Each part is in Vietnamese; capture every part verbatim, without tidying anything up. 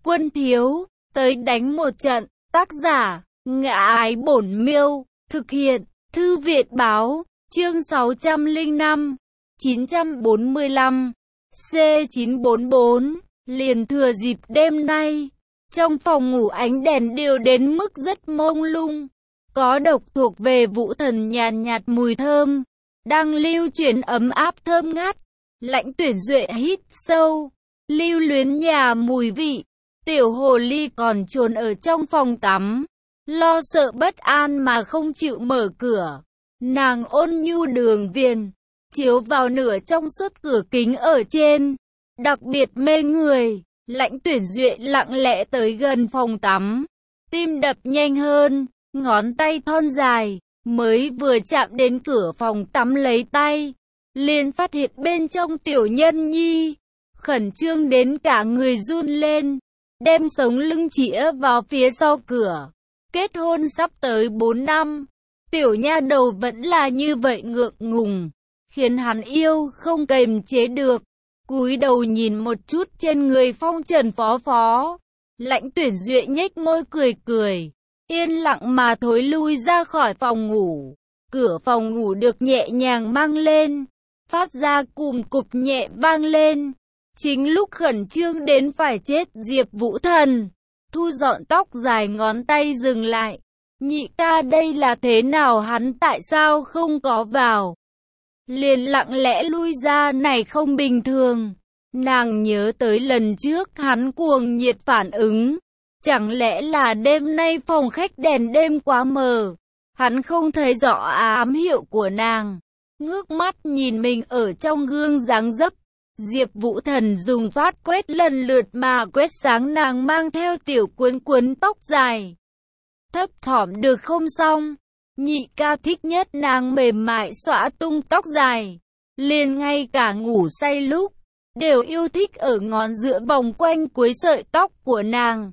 Quân thiếu, tới đánh một trận. Tác giả, Ngã Ái Bổn Miêu. Thực hiện, Thư Viện Báo. Chương sáu trăm lẻ năm, chín trăm bốn mươi lăm. C chín bốn bốn. Liền thừa dịp đêm nay, trong phòng ngủ ánh đèn đều đến mức rất mông lung. Có độc thuộc về Vũ Thần nhàn nhạt, nhạt mùi thơm, đang lưu chuyển ấm áp thơm ngát. Lãnh Tuyển Duệ hít sâu, lưu luyến nhà mùi vị. Tiểu hồ ly còn trốn ở trong phòng tắm, lo sợ bất an mà không chịu mở cửa. Nàng ôn nhu đường viền, chiếu vào nửa trong suốt cửa kính ở trên, đặc biệt mê người. Lãnh Tuyển Duệ lặng lẽ tới gần phòng tắm, tim đập nhanh hơn, ngón tay thon dài, mới vừa chạm đến cửa phòng tắm lấy tay, liền phát hiện bên trong Tiểu Nhân Nhi, khẩn trương đến cả người run lên, đem sống lưng chĩa vào phía sau cửa. Kết hôn sắp tới bốn năm, tiểu nha đầu vẫn là như vậy ngượng ngùng, khiến hắn yêu không kềm chế được. Cúi đầu nhìn một chút trên người phong trần phó phó, Lãnh Tuyển Duệ nhếch môi cười cười, yên lặng mà thối lui ra khỏi phòng ngủ. Cửa phòng ngủ được nhẹ nhàng mang lên, phát ra cùm cụp nhẹ vang lên. Chính lúc khẩn trương đến phải chết, Diệp Vũ Thần thu dọn tóc dài, ngón tay dừng lại. Nhị ca đây là thế nào, hắn tại sao không có vào? Liền lặng lẽ lui ra, này không bình thường. Nàng nhớ tới lần trước hắn cuồng nhiệt phản ứng. Chẳng lẽ là đêm nay phòng khách đèn đêm quá mờ, hắn không thấy rõ ám hiệu của nàng. Ngước mắt nhìn mình ở trong gương dáng dấp, Diệp Vũ Thần dùng phát quét lần lượt mà quét sáng nàng mang theo tiểu cuốn cuốn tóc dài. Thấp thỏm được không xong, nhị ca thích nhất nàng mềm mại xõa tung tóc dài, liền ngay cả ngủ say lúc đều yêu thích ở ngón giữa vòng quanh cuối sợi tóc của nàng.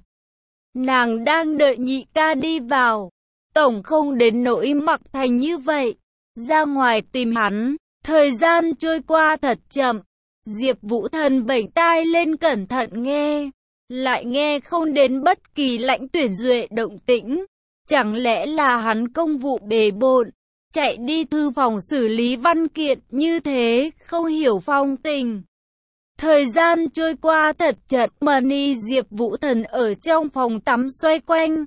Nàng đang đợi nhị ca đi vào, tổng không đến nỗi mặc thành như vậy, ra ngoài tìm hắn. Thời gian trôi qua thật chậm, Diệp Vũ Thần vểnh tai lên cẩn thận nghe, lại nghe không đến bất kỳ Lãnh Tuyển Duệ động tĩnh. Chẳng lẽ là hắn công vụ bề bộn, chạy đi thư phòng xử lý văn kiện như thế, không hiểu phong tình. Thời gian trôi qua thật chậm, Mani Diệp Vũ Thần ở trong phòng tắm xoay quanh,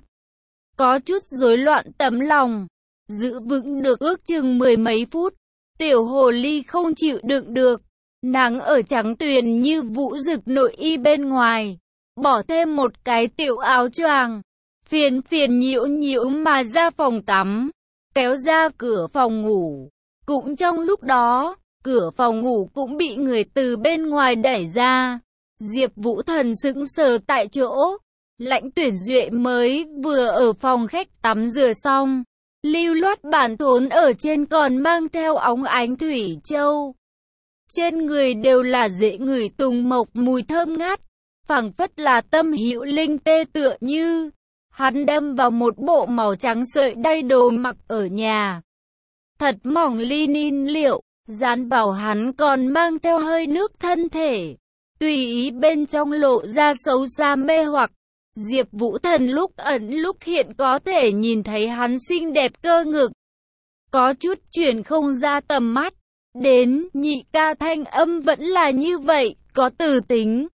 có chút rối loạn tấm lòng, giữ vững được ước chừng mười mấy phút. Tiểu hồ ly không chịu đựng được, nàng ở trắng tuyền như vũ rực nội y bên ngoài, bỏ thêm một cái tiểu áo choàng, phiền phiền nhiễu nhiễu mà ra phòng tắm, kéo ra cửa phòng ngủ. Cũng trong lúc đó, cửa phòng ngủ cũng bị người từ bên ngoài đẩy ra. Diệp Vũ Thần sững sờ tại chỗ. Lãnh Tuyển Duệ mới vừa ở phòng khách tắm rửa xong, lưu loát bản thốn ở trên còn mang theo óng ánh thủy châu. Trên người đều là rễ ngửi tùng mộc mùi thơm ngát, phảng phất là tâm hữu linh tê tựa như. Hắn đâm vào một bộ màu trắng sợi đay đồ mặc ở nhà, thật mỏng linin liệu, dán vào hắn còn mang theo hơi nước thân thể, tùy ý bên trong lộ ra xấu xa mê hoặc. Diệp Vũ Thần lúc ẩn lúc hiện có thể nhìn thấy hắn xinh đẹp cơ ngực, có chút chuyển không ra tầm mắt. Đến nhị ca thanh âm vẫn là như vậy, có từ tính.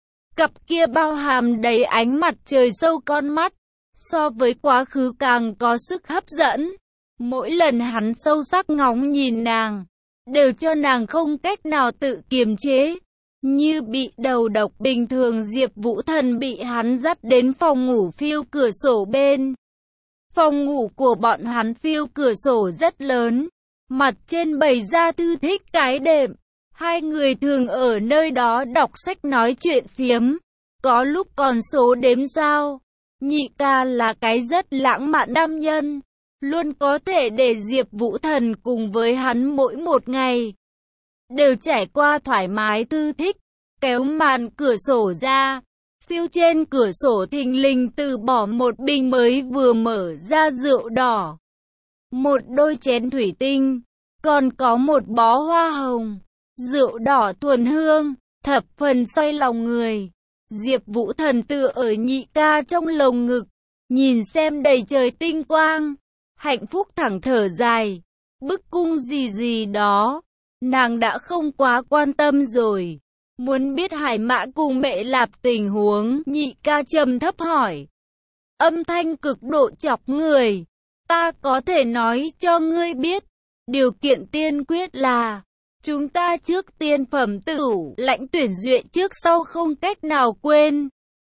Cặp kia bao hàm đầy ánh mặt trời sâu con mắt, so với quá khứ càng có sức hấp dẫn. Mỗi lần hắn sâu sắc ngóng nhìn nàng, đều cho nàng không cách nào tự kiềm chế, như bị đầu độc bình thường. Diệp Vũ Thần bị hắn dắt đến phòng ngủ phiêu cửa sổ bên. Phòng ngủ của bọn hắn phiêu cửa sổ rất lớn, mặt trên bày ra thư thích cái đệm. Hai người thường ở nơi đó đọc sách nói chuyện phiếm, có lúc còn số đếm sao. Nhị ca là cái rất lãng mạn nam nhân, luôn có thể để Diệp Vũ Thần cùng với hắn mỗi một ngày đều trải qua thoải mái thư thích. Kéo màn cửa sổ ra, phiêu trên cửa sổ thình lình từ bỏ một bình mới vừa mở ra rượu đỏ, một đôi chén thủy tinh, còn có một bó hoa hồng. Rượu đỏ thuần hương, thập phần xoay lòng người. Diệp Vũ Thần tựa ở nhị ca trong lồng ngực, nhìn xem đầy trời tinh quang, hạnh phúc thẳng thở dài. Bức cung gì gì đó, nàng đã không quá quan tâm rồi. Muốn biết Hải Mã cùng Mẹ Lạp tình huống, nhị ca trầm thấp hỏi. Âm thanh cực độ chọc người. Ta có thể nói cho ngươi biết, điều kiện tiên quyết là chúng ta trước tiên phẩm tử lãnh tuyển duyệt trước sau không cách nào quên.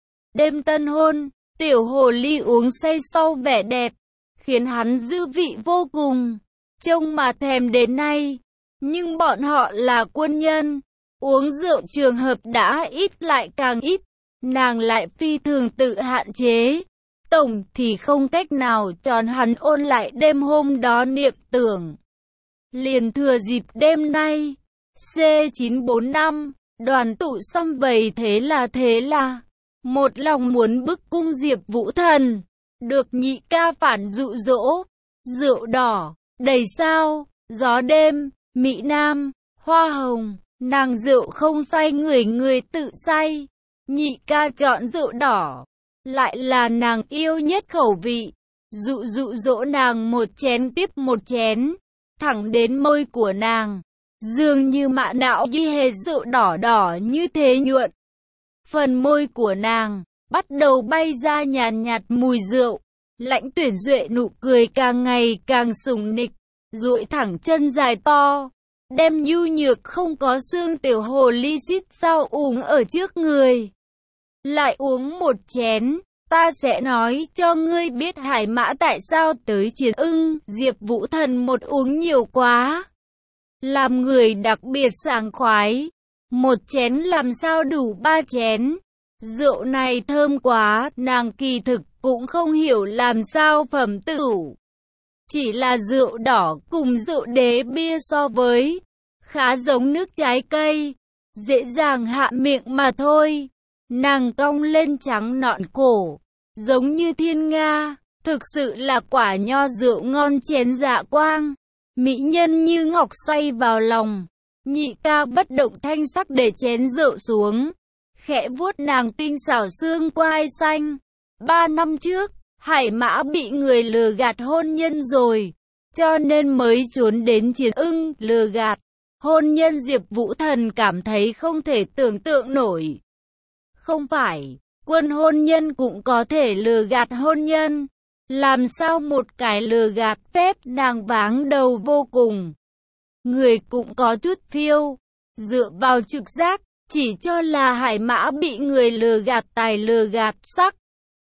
Đêm tân hôn, tiểu hồ ly uống say sau vẻ đẹp, khiến hắn dư vị vô cùng, trông mà thèm đến nay. Nhưng bọn họ là quân nhân, uống rượu trường hợp đã ít lại càng ít, nàng lại phi thường tự hạn chế. Tổng thì không cách nào tròn hắn ôn lại đêm hôm đó niệm tưởng. Liền thừa dịp đêm nay, C chín bốn năm, đoàn tụ xăm vầy thế là thế là, một lòng muốn bức cung Diệp Vũ Thần, được nhị ca phản dụ dỗ, rượu đỏ, đầy sao, gió đêm, Mỹ Nam, hoa hồng, nàng rượu không say người người tự say, nhị ca chọn rượu đỏ. Lại là nàng yêu nhất khẩu vị, dụ dụ dỗ nàng một chén tiếp một chén, thẳng đến môi của nàng, dường như mạ não ghi hề rượu đỏ đỏ như thế nhuận. Phần môi của nàng, bắt đầu bay ra nhàn nhạt mùi rượu, lãnh tuyển duệ nụ cười càng ngày càng sủng nịch, duỗi thẳng chân dài to, đem nhu nhược không có xương tiểu hồ ly xít sao uống ở trước người. Lại uống một chén, ta sẽ nói cho ngươi biết Hải Mã tại sao tới chiến ưng. Diệp Vũ Thần một uống nhiều quá, làm người đặc biệt sảng khoái. Một chén làm sao đủ ba chén. Rượu này thơm quá, nàng kỳ thực cũng không hiểu làm sao phẩm tử. Chỉ là rượu đỏ cùng rượu đế bia so với, khá giống nước trái cây, dễ dàng hạ miệng mà thôi. Nàng cong lên trắng nõn cổ, giống như thiên nga, thực sự là quả nho rượu ngon chén dạ quang, mỹ nhân như ngọc say vào lòng. Nhị ca bất động thanh sắc để chén rượu xuống, khẽ vuốt nàng tinh xảo xương quai xanh. Ba năm trước, Hải Mã bị người lừa gạt hôn nhân rồi, cho nên mới trốn đến chiến ưng lừa gạt. Hôn nhân Diệp Vũ Thần cảm thấy không thể tưởng tượng nổi. Không phải, quân hôn nhân cũng có thể lừa gạt hôn nhân. Làm sao một cái lừa gạt phép nàng váng đầu vô cùng. Người cũng có chút phiêu, dựa vào trực giác, chỉ cho là Hải Mã bị người lừa gạt tài lừa gạt sắc.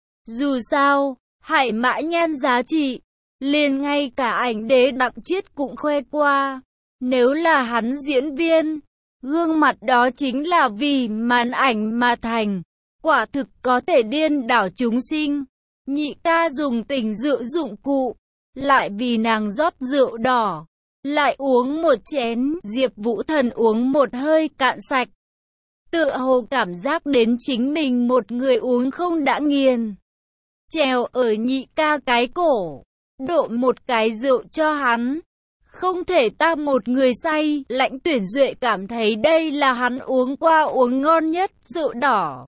Dù sao, Hải Mã nhan giá trị, liền ngay cả ảnh đế Đặng Chiết cũng khoe qua. Nếu là hắn diễn viên, gương mặt đó chính là vì màn ảnh mà thành. Quả thực có thể điên đảo chúng sinh. Nhị ca dùng tình rượu dụng cụ, lại vì nàng rót rượu đỏ, lại uống một chén. Diệp Vũ Thần uống một hơi cạn sạch, tựa hồ cảm giác đến chính mình một người uống không đã nghiền. Trèo ở nhị ca cái cổ, độ một cái rượu cho hắn. Không thể ta một người say. Lãnh tuyển duệ cảm thấy đây là hắn uống qua uống ngon nhất rượu đỏ.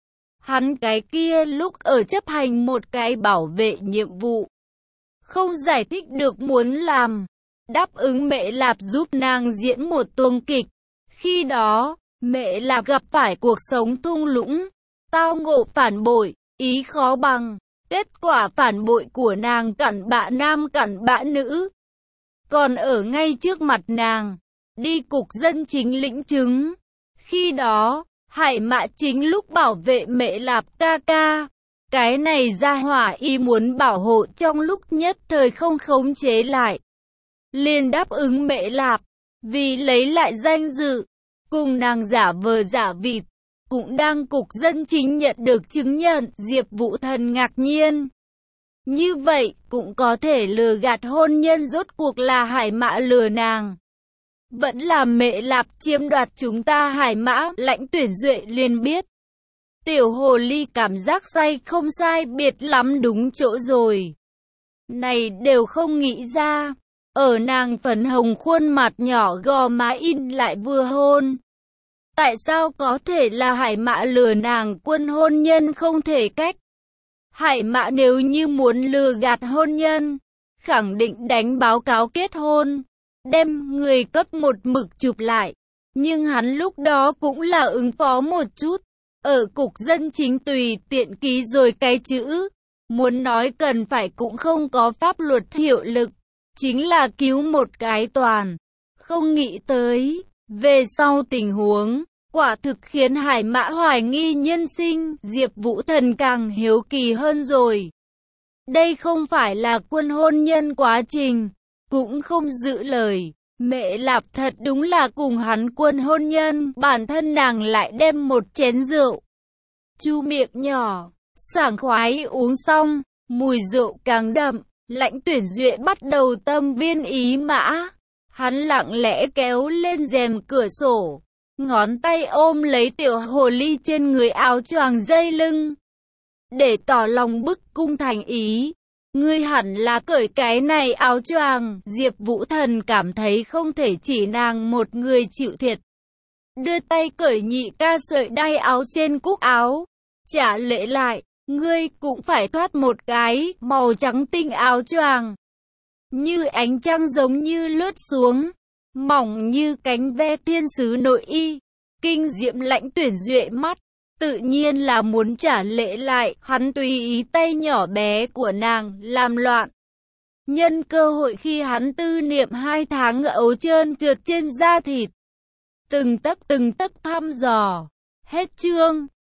Hắn cái kia lúc ở chấp hành một cái bảo vệ nhiệm vụ, không giải thích được muốn làm, đáp ứng Mẹ Lạp giúp nàng diễn một tuồng kịch. Khi đó, Mẹ Lạp gặp phải cuộc sống thung lũng, tao ngộ phản bội, ý khó bằng. Kết quả phản bội của nàng cặn bạ nam cặn bạ nữ, còn ở ngay trước mặt nàng, đi cục dân chính lĩnh chứng. Khi đó, Hải Mã chính lúc bảo vệ Mẹ Lạp ca ca. Cái này ra hỏa y muốn bảo hộ trong lúc nhất thời không khống chế lại, liền đáp ứng Mẹ Lạp, vì lấy lại danh dự, cùng nàng giả vờ giả vịt, cũng đang cục dân chính nhận được chứng nhận. Diệp Vũ Thần ngạc nhiên. Như vậy, cũng có thể lừa gạt hôn nhân, rốt cuộc là Hải Mã lừa nàng, vẫn là Mẹ Lạp chiếm đoạt chúng ta. Hải Mã, Lãnh tuyển duệ liền biết. Tiểu hồ ly cảm giác say không sai biệt lắm đúng chỗ rồi. Này đều không nghĩ ra, ở nàng phần hồng khuôn mặt nhỏ gò má in lại vừa hôn. Tại sao có thể là Hải Mã lừa nàng quân hôn nhân không thể cách? Hải Mã nếu như muốn lừa gạt hôn nhân, khẳng định đánh báo cáo kết hôn, đem người cấp một mực chụp lại. Nhưng hắn lúc đó cũng là ứng phó một chút, ở cục dân chính tùy tiện ký rồi cái chữ. Muốn nói cần phải cũng không có pháp luật hiệu lực, chính là cứu một cái toàn. Không nghĩ tới, về sau tình huống, quả thực khiến Hải Mã hoài nghi nhân sinh, Diệp Vũ Thần càng hiếu kỳ hơn rồi. Đây không phải là quân hôn nhân quá trình, cũng không giữ lời. Mẹ Lạp thật đúng là cùng hắn quân hôn nhân, bản thân nàng lại đem một chén rượu. Chu miệng nhỏ, sảng khoái uống xong, mùi rượu càng đậm, Lãnh Tuyển Duệ bắt đầu tâm viên ý mã. Hắn lặng lẽ kéo lên rèm cửa sổ, ngón tay ôm lấy tiểu hồ ly trên người áo choàng dây lưng, để tỏ lòng bức cung thành ý. Ngươi hẳn là cởi cái này áo choàng. Diệp Vũ Thần cảm thấy không thể chỉ nàng một người chịu thiệt. Đưa tay cởi nhị ca sợi đai áo trên cúc áo. Trả lễ lại, ngươi cũng phải thoát một cái, màu trắng tinh áo choàng. Như ánh trăng giống như lướt xuống, mỏng như cánh ve thiên sứ nội y. Kinh diệm Lãnh Tuyển Duệ mắt. Tự nhiên là muốn trả lễ lại, hắn tùy ý tay nhỏ bé của nàng, làm loạn. Nhân cơ hội khi hắn tư niệm hai tháng ấu trơn trượt trên da thịt. Từng tấc từng tấc thăm dò. Hết chương.